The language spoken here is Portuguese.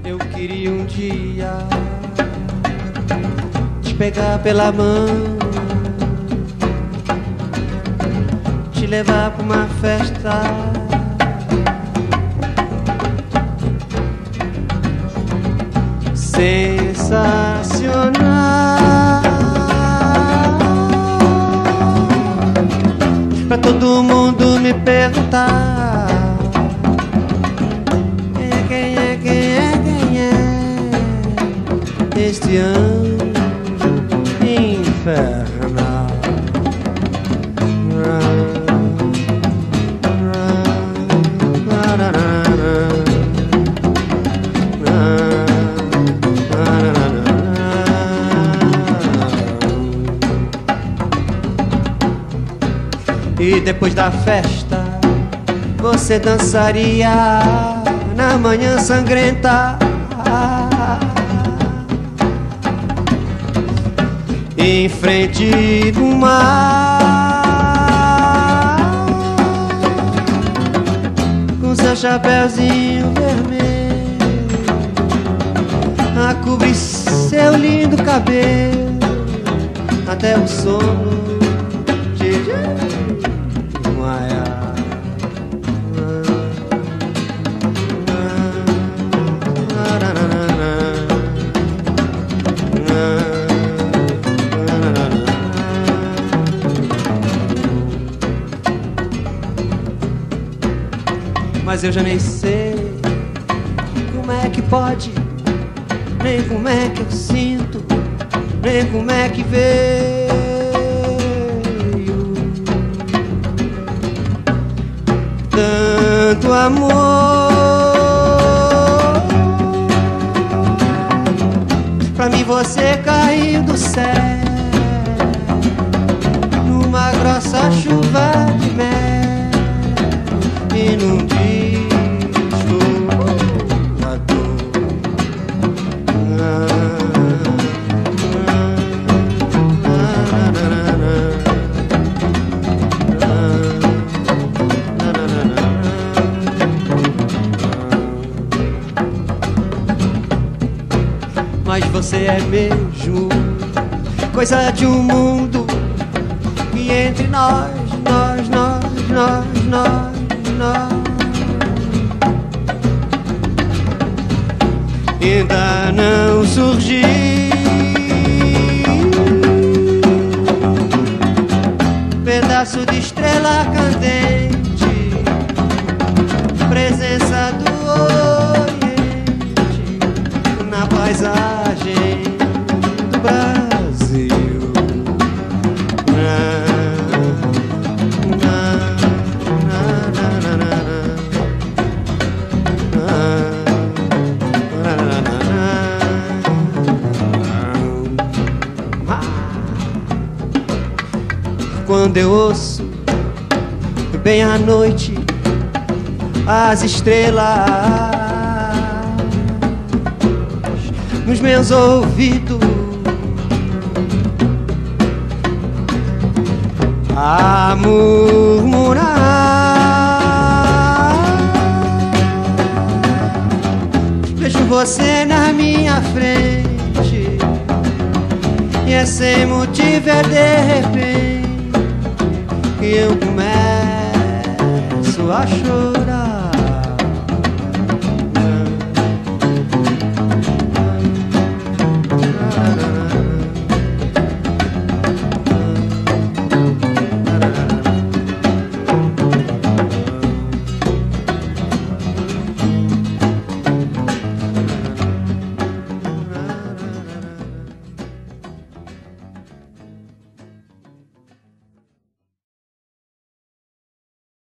Eu queria um dia te pegar pela mão, te levar pra uma festa, sensacional, pra todo mundo me perguntar quem é este anjo infernal. E depois da festa você dançaria na manhã sangrenta, em frente do mar, com seu chapéuzinho vermelho a cobrir seu lindo cabelo, até o sono te desmaiar. Mas eu já nem sei como é que pode, nem como é que eu sinto, nem como é que veio tanto amor. Pra mim você caiu do céu numa grossa chuva de mel e num disco voador. Mas você é mesmo coisa de um mundo que entre nós ainda não surgiu. Pedaço de estrela candente, presença do Oriente na paisagem do Brasil. Quando eu ouço bem à noite as estrelas nos meus ouvidos, a murmurar, vejo você na minha frente e é sem motivo, é de repente que eu começo a chorar.